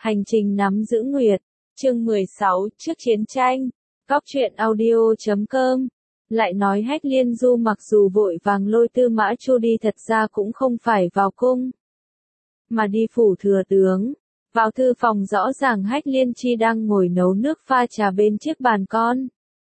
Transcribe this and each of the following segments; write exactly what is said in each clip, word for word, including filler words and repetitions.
Hành trình nắm giữ nguyệt, chương mười sáu, trước chiến tranh, góc truyện audio chấm com. Lại nói Hách Liên Du mặc dù vội vàng lôi Tư Mã Chu đi thật ra cũng không phải vào cung, mà đi phủ thừa tướng. Vào thư phòng rõ ràng Hách Liên Chi đang ngồi nấu nước pha trà bên chiếc bàn con.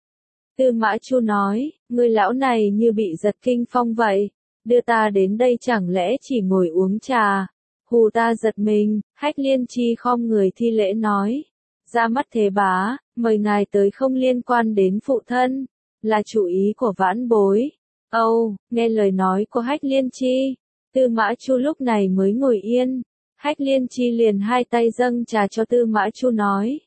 Tư Mã Chu nói, ngươi lão này như bị giật kinh phong vậy, đưa ta đến đây chẳng lẽ chỉ ngồi uống trà, hù ta giật mình. Hách Liên Chi khom người thi lễ nói, ra mắt thế bá, mời ngài tới không liên quan đến phụ thân, là chủ ý của vãn bối. Âu, nghe lời nói của Hách Liên Chi, Tư Mã Chu lúc này mới ngồi yên. Hách Liên Chi liền hai tay dâng trà cho Tư Mã Chu nói,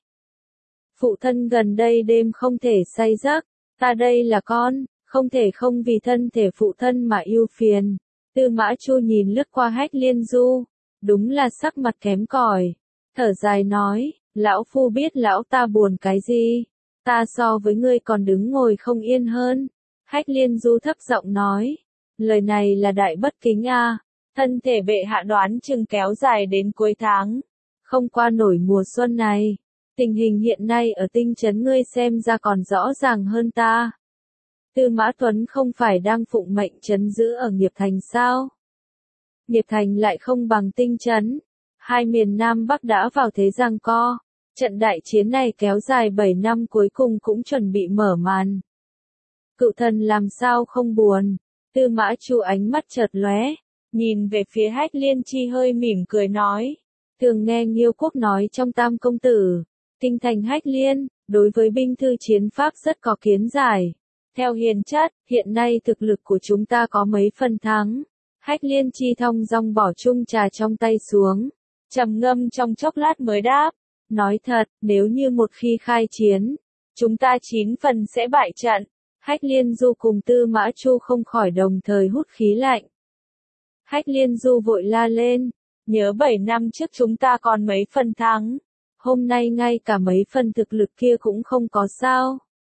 phụ thân gần đây đêm không thể say giấc, ta đây là con, không thể không vì thân thể phụ thân mà ưu phiền. Tư Mã Chu nhìn lướt qua Hách Liên Du, đúng là sắc mặt kém cỏi, thở dài nói, lão phu biết lão ta buồn cái gì, ta so với ngươi còn đứng ngồi không yên hơn. Hách Liên Du thấp giọng nói, lời này là đại bất kính a, thân thể bệ hạ đoán chừng kéo dài đến cuối tháng, không qua nổi mùa xuân này. Tình hình hiện nay ở Tinh Trấn ngươi xem ra còn rõ ràng hơn ta. Tư Mã Tuấn không phải đang phụng mệnh trấn giữ ở Nghiệp Thành sao? Nghiệp Thành lại không bằng Tinh Trấn. Hai miền Nam Bắc đã vào thế giằng co. Trận đại chiến này kéo dài bảy năm cuối cùng cũng chuẩn bị mở màn. Cựu thần làm sao không buồn? Tư Mã Chu ánh mắt chợt lóe, nhìn về phía Hách Liên Chi hơi mỉm cười nói, thường nghe Nghiêu Quốc nói trong Tam Công Tử, kinh thành Hách Liên, đối với binh thư chiến pháp rất có kiến giải. Theo hiền chất, hiện nay thực lực của chúng ta có mấy phần thắng. Hách Liên Chi thong dong bỏ chung trà trong tay xuống, trầm ngâm trong chốc lát mới đáp, nói thật, nếu như một khi khai chiến, chúng ta chín phần sẽ bại trận. Hách Liên Du cùng Tư Mã Chu không khỏi đồng thời hút khí lạnh. Hách Liên Du vội la lên, nhớ bảy năm trước chúng ta còn mấy phần thắng, hôm nay ngay cả mấy phần thực lực kia cũng không có sao.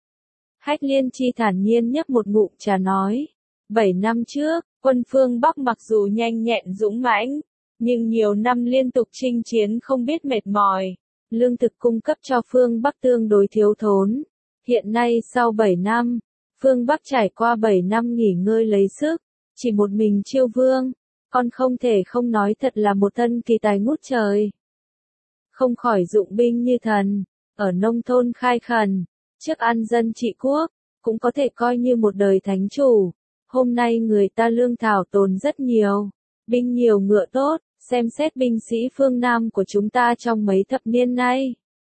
Hách Liên Chi thản nhiên nhấp một ngụm trà nói, bảy năm trước, quân phương Bắc mặc dù nhanh nhẹn dũng mãnh, nhưng nhiều năm liên tục chinh chiến không biết mệt mỏi, lương thực cung cấp cho phương Bắc tương đối thiếu thốn. Hiện nay sau bảy năm, phương Bắc trải qua bảy năm nghỉ ngơi lấy sức, chỉ một mình Chiêu Vương, con không thể không nói thật là một thân kỳ tài ngút trời. Không khỏi dụng binh như thần, ở nông thôn khai khẩn, trước an dân trị quốc, cũng có thể coi như một đời thánh chủ. Hôm nay người ta lương thảo tồn rất nhiều, binh nhiều ngựa tốt, xem xét binh sĩ phương Nam của chúng ta trong mấy thập niên nay,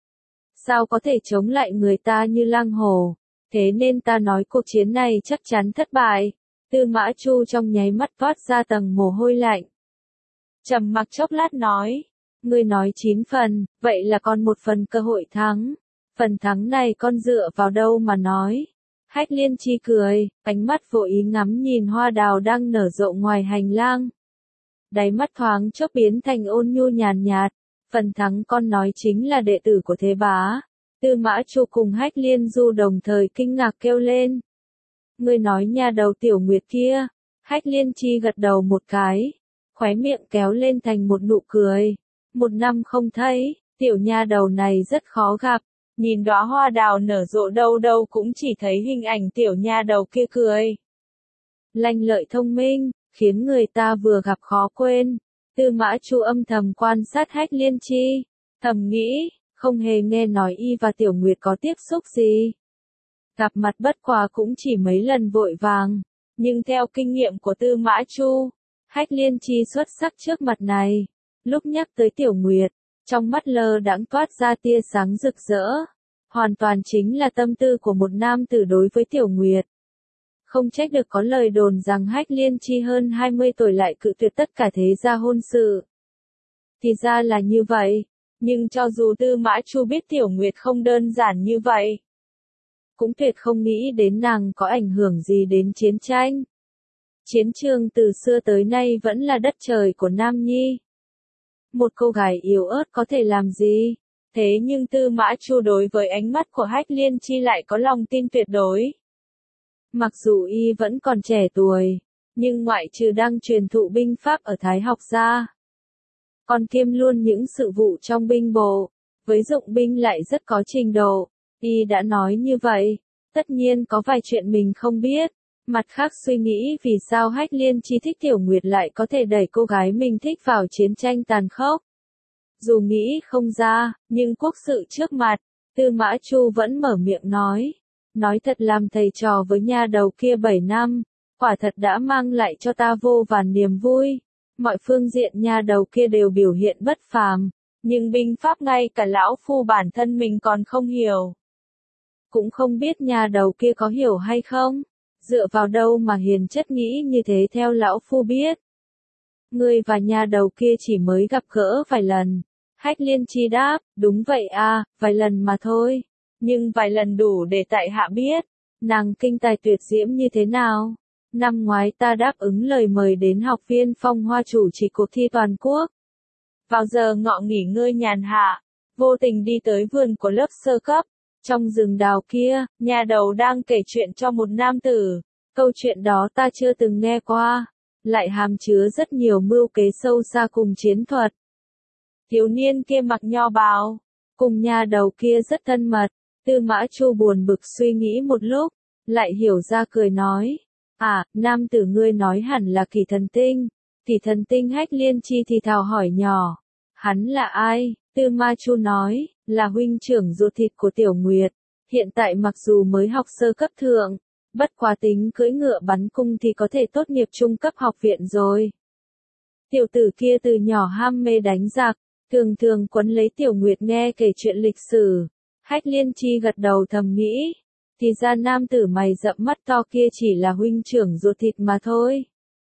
sao có thể chống lại người ta như lang hổ, thế nên ta nói cuộc chiến này chắc chắn thất bại. Tư Mã Chu trong nháy mắt toát ra tầng mồ hôi lạnh. Trầm mặc chốc lát nói, ngươi nói chín phần, vậy là còn một phần cơ hội thắng. Phần thắng này con dựa vào đâu mà nói? Hách Liên Chi cười, ánh mắt vô ý ngắm nhìn hoa đào đang nở rộ ngoài hành lang. Đáy mắt thoáng chốc biến thành ôn nhu nhàn nhạt, phần thắng con nói chính là đệ tử của thế bá. Tư Mã Chu cùng Hách Liên Du đồng thời kinh ngạc kêu lên. Ngươi nói nha đầu Tiểu Nguyệt kia. Hách Liên Chi gật đầu một cái, khóe miệng kéo lên thành một nụ cười. Một năm không thấy, tiểu nha đầu này rất khó gặp, nhìn đóa hoa đào nở rộ đâu đâu cũng chỉ thấy hình ảnh tiểu nha đầu kia cười. Lanh lợi thông minh, khiến người ta vừa gặp khó quên. Tư Mã Chu âm thầm quan sát Hách Liên Chi, thầm nghĩ, không hề nghe nói y và Tiểu Nguyệt có tiếp xúc gì. Gặp mặt bất quá cũng chỉ mấy lần vội vàng, nhưng theo kinh nghiệm của Tư Mã Chu, Hách Liên Chi xuất sắc trước mặt này. Lúc nhắc tới Tiểu Nguyệt, trong mắt lơ đãng toát ra tia sáng rực rỡ, hoàn toàn chính là tâm tư của một nam tử đối với Tiểu Nguyệt. Không trách được có lời đồn rằng Hách Liên Chi hơn hai mươi tuổi lại cự tuyệt tất cả thế gia hôn sự. Thì ra là như vậy, nhưng cho dù Tư Mã Chu biết Tiểu Nguyệt không đơn giản như vậy, cũng tuyệt không nghĩ đến nàng có ảnh hưởng gì đến chiến tranh. Chiến trường từ xưa tới nay vẫn là đất trời của Nam Nhi. Một cô gái yếu ớt có thể làm gì? Thế nhưng Tư Mã Chu đối với ánh mắt của Hách Liên Chi lại có lòng tin tuyệt đối. Mặc dù y vẫn còn trẻ tuổi, nhưng ngoại trừ đang truyền thụ binh pháp ở Thái học ra, còn kiêm luôn những sự vụ trong binh bộ, với dụng binh lại rất có trình độ. Y đã nói như vậy, tất nhiên có vài chuyện mình không biết. Mặt khác suy nghĩ vì sao Hách Liên Chi thích Tiểu Nguyệt lại có thể đẩy cô gái mình thích vào chiến tranh tàn khốc. Dù nghĩ không ra, nhưng quốc sự trước mặt, Tư Mã Chu vẫn mở miệng nói. Nói thật làm thầy trò với nha đầu kia bảy năm, quả thật đã mang lại cho ta vô vàn niềm vui. Mọi phương diện nha đầu kia đều biểu hiện bất phàm, nhưng binh pháp ngay cả lão phu bản thân mình còn không hiểu. Cũng không biết nha đầu kia có hiểu hay không, dựa vào đâu mà hiền chất nghĩ như thế theo lão phu biết. Ngươi và nha đầu kia chỉ mới gặp gỡ vài lần. Hách Liên Chi đáp, đúng vậy à, vài lần mà thôi. Nhưng vài lần đủ để tại hạ biết, nàng kinh tài tuyệt diễm như thế nào. Năm ngoái ta đáp ứng lời mời đến học viên Phong Hoa chủ trì cuộc thi toàn quốc. Vào giờ ngọ nghỉ ngơi nhàn hạ, vô tình đi tới vườn của lớp sơ cấp. Trong rừng đào kia, nhà đầu đang kể chuyện cho một nam tử. Câu chuyện đó ta chưa từng nghe qua, lại hàm chứa rất nhiều mưu kế sâu xa cùng chiến thuật. Thiếu niên kia mặc nho bào, cùng nhà đầu kia rất thân mật. Tư Mã Chu buồn bực suy nghĩ một lúc, lại hiểu ra cười nói. À, nam tử ngươi nói hẳn là Kỳ Thần Tinh. Kỳ Thần Tinh Hách Liên Chi thì thào hỏi nhỏ. Hắn là ai? Tư Mã Chu nói, là huynh trưởng ruột thịt của Tiểu Nguyệt. Hiện tại mặc dù mới học sơ cấp thượng, bất quá tính cưỡi ngựa bắn cung thì có thể tốt nghiệp trung cấp học viện rồi. Tiểu tử kia từ nhỏ ham mê đánh giặc, thường thường quấn lấy Tiểu Nguyệt nghe kể chuyện lịch sử. Hách Liên Chi gật đầu thầm nghĩ, thì ra nam tử mày rậm mắt to kia chỉ là huynh trưởng ruột thịt mà thôi.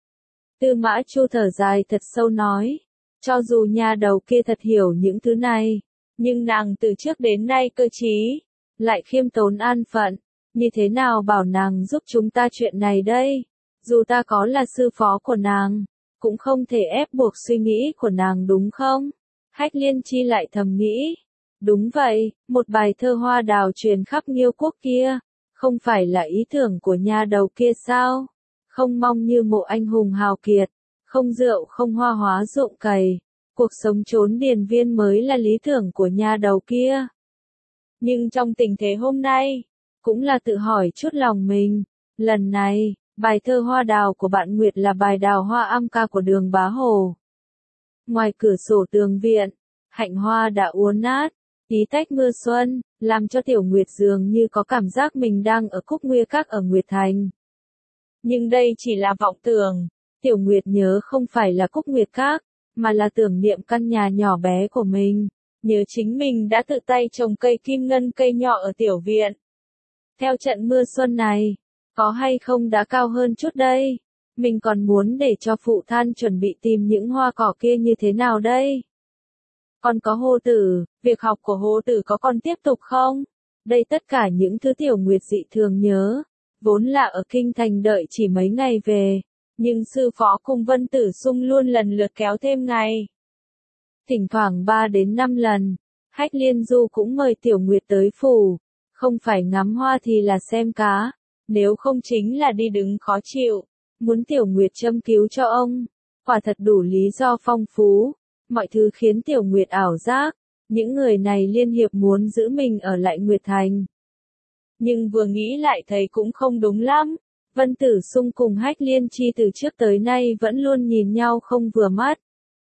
Tư Mã Chu thở dài thật sâu nói, cho dù nhà đầu kia thật hiểu những thứ này, nhưng nàng từ trước đến nay cơ trí, lại khiêm tốn an phận, như thế nào bảo nàng giúp chúng ta chuyện này đây? Dù ta có là sư phó của nàng, cũng không thể ép buộc suy nghĩ của nàng đúng không? Hách Liên Chi lại thầm nghĩ. Đúng vậy, một bài thơ hoa đào truyền khắp Nghiêu quốc kia, không phải là ý tưởng của nhà đầu kia sao? Không mong như mộ anh hùng hào kiệt, không rượu không hoa hóa ruộng cày, cuộc sống trốn điền viên mới là lý tưởng của nhà đầu kia. Nhưng trong tình thế hôm nay, cũng là tự hỏi chút lòng mình, lần này, bài thơ hoa đào của bạn Nguyệt là bài đào hoa am ca của Đường Bá Hồ. Ngoài cửa sổ tường viện, hạnh hoa đã úa nát, tí tách mưa xuân, làm cho Tiểu Nguyệt dường như có cảm giác mình đang ở Cúc Nguy Các ở Nguyệt Thành. Nhưng đây chỉ là vọng tưởng, Tiểu Nguyệt nhớ không phải là Cúc Nguyệt Các, mà là tưởng niệm căn nhà nhỏ bé của mình, nhớ chính mình đã tự tay trồng cây kim ngân cây nhỏ ở tiểu viện. Theo trận mưa xuân này, có hay không đã cao hơn chút đây, mình còn muốn để cho phụ thân chuẩn bị tìm những hoa cỏ kia như thế nào đây? Còn có Hồ Tử, việc học của Hồ Tử có còn tiếp tục không? Đây tất cả những thứ Tiểu Nguyệt dị thường nhớ, vốn là ở kinh thành đợi chỉ mấy ngày về, nhưng sư phó cùng Vân Tử Sung luôn lần lượt kéo thêm ngày. Thỉnh thoảng ba đến năm lần, Hách Liên Du cũng mời Tiểu Nguyệt tới phủ, không phải ngắm hoa thì là xem cá, nếu không chính là đi đứng khó chịu, muốn Tiểu Nguyệt châm cứu cho ông, quả thật đủ lý do phong phú. Mọi thứ khiến Tiểu Nguyệt ảo giác, những người này liên hiệp muốn giữ mình ở lại Nguyệt Thành. Nhưng vừa nghĩ lại thấy cũng không đúng lắm, Vân Tử Sung cùng Hách Liên Chi từ trước tới nay vẫn luôn nhìn nhau không vừa mắt.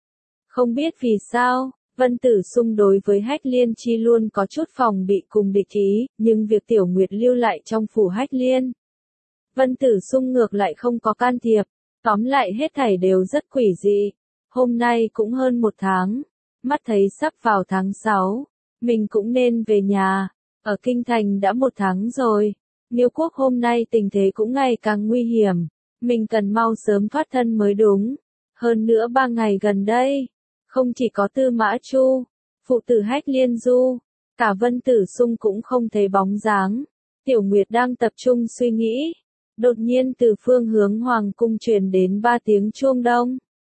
Không biết vì sao, Vân Tử Sung đối với Hách Liên Chi luôn có chút phòng bị cùng địch ý, nhưng việc Tiểu Nguyệt lưu lại trong phủ Hách Liên, Vân Tử Sung ngược lại không có can thiệp, tóm lại hết thảy đều rất quỷ dị. Hôm nay cũng hơn một tháng, mắt thấy sắp vào tháng sáu, mình cũng nên về nhà, ở Kinh Thành đã một tháng rồi, Nghiêu quốc hôm nay tình thế cũng ngày càng nguy hiểm, mình cần mau sớm thoát thân mới đúng. Hơn nữa ba ngày gần đây, không chỉ có Tư Mã Chu, phụ tử Hách Liên Du, cả Vân Tử Sung cũng không thấy bóng dáng. Tiểu Nguyệt đang tập trung suy nghĩ, đột nhiên từ phương hướng Hoàng cung truyền đến ba tiếng chuông đông.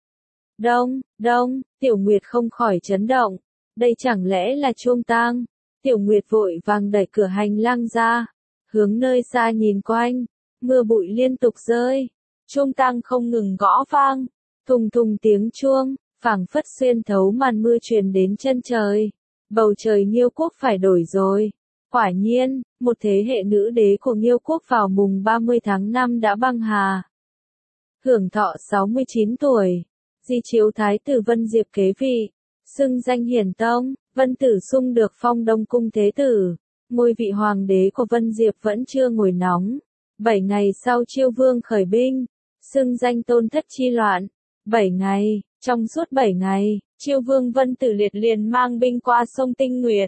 Đông, đông, Tiểu Nguyệt không khỏi chấn động, đây chẳng lẽ là chuông tang? Tiểu Nguyệt vội vàng đẩy cửa hành lang ra, hướng nơi xa nhìn quanh, mưa bụi liên tục rơi, chuông tang không ngừng gõ vang, thùng thùng tiếng chuông, phảng phất xuyên thấu màn mưa truyền đến chân trời. Bầu trời Nghiêu quốc phải đổi rồi. Quả nhiên, một thế hệ nữ đế của Nghiêu quốc vào mùng ba mươi tháng năm đã băng hà. Hưởng thọ sáu mươi chín tuổi. Di chiếu Thái tử Vân Diệp kế vị. Xưng danh Hiển Tông, Vân Tử Sung được phong Đông Cung Thế Tử. Ngôi vị hoàng đế của Vân Diệp vẫn chưa ngồi nóng. Bảy ngày sau Chiêu Vương khởi binh. Xưng danh Tôn Thất chi loạn. Bảy ngày, trong suốt bảy ngày, Chiêu Vương Vân Tử Liệt liền mang binh qua sông Tinh Nguyệt.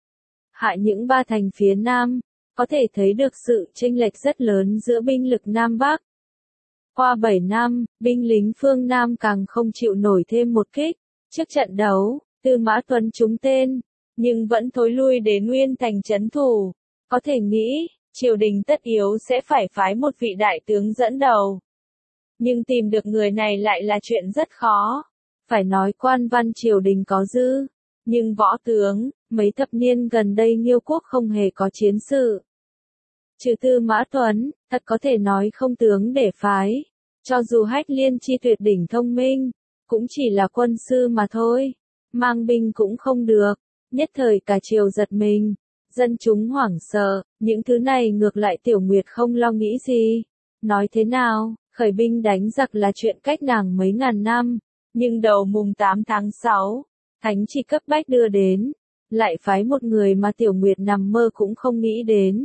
Hạ những ba thành phía Nam, có thể thấy được sự chênh lệch rất lớn giữa binh lực Nam Bắc. Qua bảy năm, binh lính phương Nam càng không chịu nổi thêm một kích. Trước trận đấu, Tư Mã Tuấn trúng tên, nhưng vẫn thối lui đến Nguyên Thành trấn thủ. Có thể nghĩ, triều đình tất yếu sẽ phải phái một vị đại tướng dẫn đầu. Nhưng tìm được người này lại là chuyện rất khó. Phải nói quan văn triều đình có dư, nhưng võ tướng, mấy thập niên gần đây Nghiêu quốc không hề có chiến sự. Trừ Tư Mã Tuấn, thật có thể nói không tướng để phái. Cho dù Hách Liên chi tuyệt đỉnh thông minh, cũng chỉ là quân sư mà thôi. Mang binh cũng không được. Nhất thời cả triều giật mình. Dân chúng hoảng sợ, những thứ này ngược lại Tiểu Nguyệt không lo nghĩ gì. Nói thế nào, khởi binh đánh giặc là chuyện cách nàng mấy ngàn năm. Nhưng đầu mùng tám tháng sáu, thánh chỉ cấp bách đưa đến. Lại phái một người mà Tiểu Nguyệt nằm mơ cũng không nghĩ đến.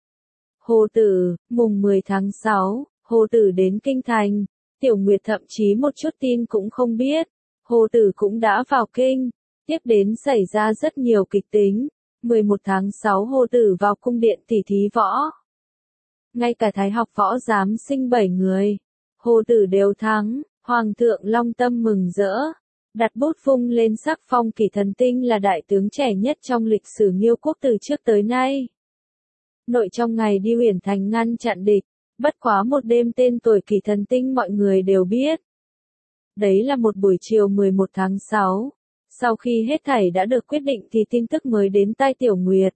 Hồ Tử, mùng mười tháng sáu, Hồ Tử đến Kinh Thành. Tiểu Nguyệt thậm chí một chút tin cũng không biết. Hồ Tử cũng đã vào kinh. Tiếp đến xảy ra rất nhiều kịch tính. mười một tháng sáu Hồ Tử vào cung điện tỉ thí võ. Ngay cả Thái học võ giám sinh bảy người. Hồ Tử đều thắng. Hoàng thượng long tâm mừng rỡ. Đặt bút vung lên sắc phong Kỷ Thần Tinh là đại tướng trẻ nhất trong lịch sử Nghiêu quốc từ trước tới nay. Nội trong ngày đi Uyển Thành ngăn chặn địch. Bất quá một đêm tên tuổi Kỷ Thần Tinh mọi người đều biết. Đấy là một buổi chiều mười một tháng sáu. Sau khi hết thảy đã được quyết định thì tin tức mới đến tai Tiểu Nguyệt.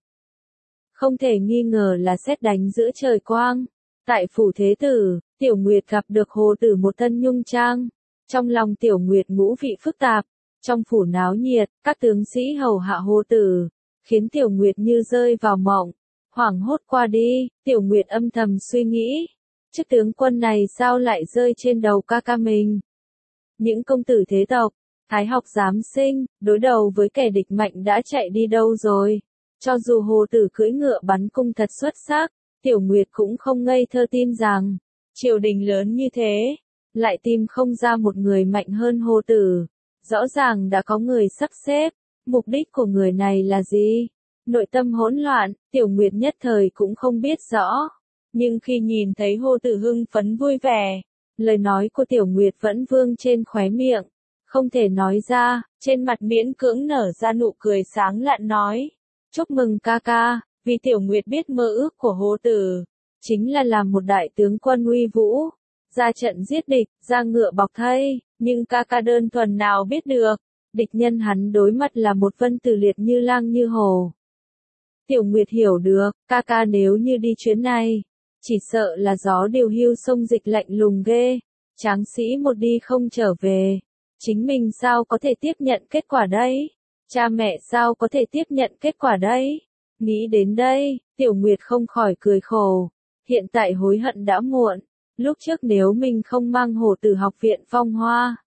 Không thể nghi ngờ là sét đánh giữa trời quang. Tại phủ Thế Tử, Tiểu Nguyệt gặp được Hồ Tử một thân nhung trang. Trong lòng Tiểu Nguyệt ngũ vị phức tạp. Trong phủ náo nhiệt, các tướng sĩ hầu hạ Hồ Tử, khiến Tiểu Nguyệt như rơi vào mộng. Hoảng hốt qua đi, Tiểu Nguyệt âm thầm suy nghĩ. Chức tướng quân này sao lại rơi trên đầu ca ca mình? Những công tử thế tộc, thái học giám sinh, đối đầu với kẻ địch mạnh đã chạy đi đâu rồi? Cho dù Hồ Tử cưỡi ngựa bắn cung thật xuất sắc, Tiểu Nguyệt cũng không ngây thơ tin rằng, triều đình lớn như thế, lại tìm không ra một người mạnh hơn Hồ Tử. Rõ ràng đã có người sắp xếp, mục đích của người này là gì? Nội tâm hỗn loạn, Tiểu Nguyệt nhất thời cũng không biết rõ. Nhưng khi nhìn thấy Hồ Tử hưng phấn vui vẻ, lời nói của Tiểu Nguyệt vẫn vương trên khóe miệng. Không thể nói ra, trên mặt miễn cưỡng nở ra nụ cười sáng lạn nói. Chúc mừng ca ca, vì Tiểu Nguyệt biết mơ ước của Hồ Tử. Chính là làm một đại tướng quân uy vũ. Ra trận giết địch, ra ngựa bọc thây, nhưng ca ca đơn thuần nào biết được. Địch nhân hắn đối mặt là một Vân Tử Liệt như lang như hổ. Tiểu Nguyệt hiểu được, ca ca nếu như đi chuyến này, chỉ sợ là gió điều hưu sông dịch lạnh lùng ghê. Tráng sĩ một đi không trở về. Chính mình sao có thể tiếp nhận kết quả đây? Cha mẹ sao có thể tiếp nhận kết quả đây? Nghĩ đến đây, Tiểu Nguyệt không khỏi cười khổ. Hiện tại hối hận đã muộn. Lúc trước nếu mình không mang Hồ Tử học viện Phong Hoa,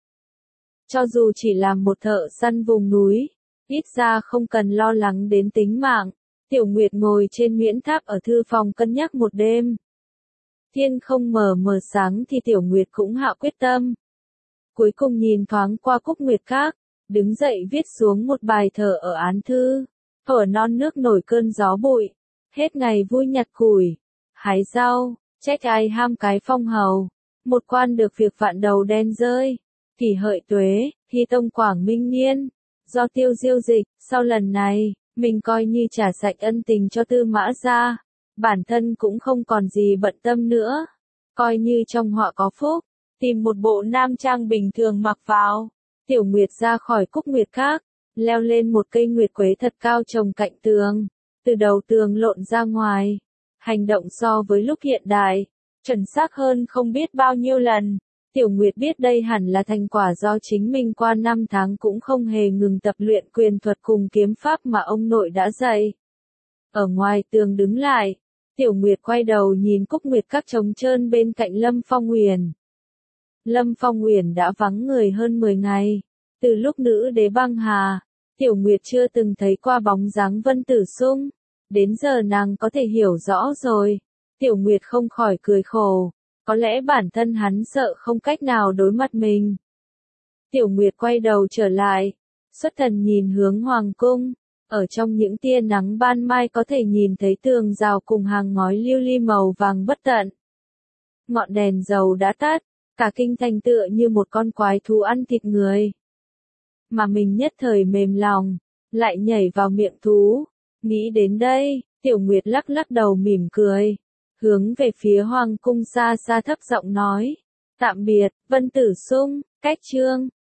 cho dù chỉ làm một thợ săn vùng núi, ít ra không cần lo lắng đến tính mạng. Tiểu Nguyệt ngồi trên miễn tháp ở thư phòng cân nhắc một đêm. Thiên không mờ mờ sáng thì Tiểu Nguyệt cũng hạ quyết tâm. Cuối cùng nhìn thoáng qua Cúc Nguyệt Các, đứng dậy viết xuống một bài thơ ở án thư. Ở non nước nổi cơn gió bụi, hết ngày vui nhặt củi, hái rau, trách ai ham cái phong hầu. Một quan được việc vạn đầu đen rơi, kỷ hợi tuế, thi tông quảng minh niên. Do tiêu diêu dịch, sau lần này, mình coi như trả sạch ân tình cho Tư Mã gia. Bản thân cũng không còn gì bận tâm nữa. Coi như trong họa có phúc, tìm một bộ nam trang bình thường mặc vào. Tiểu Nguyệt ra khỏi Cúc Nguyệt Các, leo lên một cây nguyệt quế thật cao trồng cạnh tường. Từ đầu tường lộn ra ngoài. Hành động so với lúc hiện đại, chuẩn xác hơn không biết bao nhiêu lần. Tiểu Nguyệt biết đây hẳn là thành quả do chính mình qua năm tháng cũng không hề ngừng tập luyện quyền thuật cùng kiếm pháp mà ông nội đã dạy. Ở ngoài tường đứng lại, Tiểu Nguyệt quay đầu nhìn Cúc Nguyệt các trống trơn bên cạnh Lâm Phong Uyển. Lâm Phong Uyển đã vắng người hơn mười ngày, từ lúc nữ đế băng hà, Tiểu Nguyệt chưa từng thấy qua bóng dáng Vân Tử Sung, đến giờ nàng có thể hiểu rõ rồi. Tiểu Nguyệt không khỏi cười khổ, có lẽ bản thân hắn sợ không cách nào đối mặt mình. Tiểu Nguyệt quay đầu trở lại, xuất thần nhìn hướng hoàng cung, ở trong những tia nắng ban mai có thể nhìn thấy tường rào cùng hàng ngói lưu ly màu vàng bất tận. Ngọn đèn dầu đã tắt, cả kinh thành tựa như một con quái thú ăn thịt người. Mà mình nhất thời mềm lòng, lại nhảy vào miệng thú. Nghĩ đến đây, Tiểu Nguyệt lắc lắc đầu mỉm cười, hướng về phía hoàng cung xa xa thấp giọng nói, tạm biệt, Vân Tử Sung, cách chương.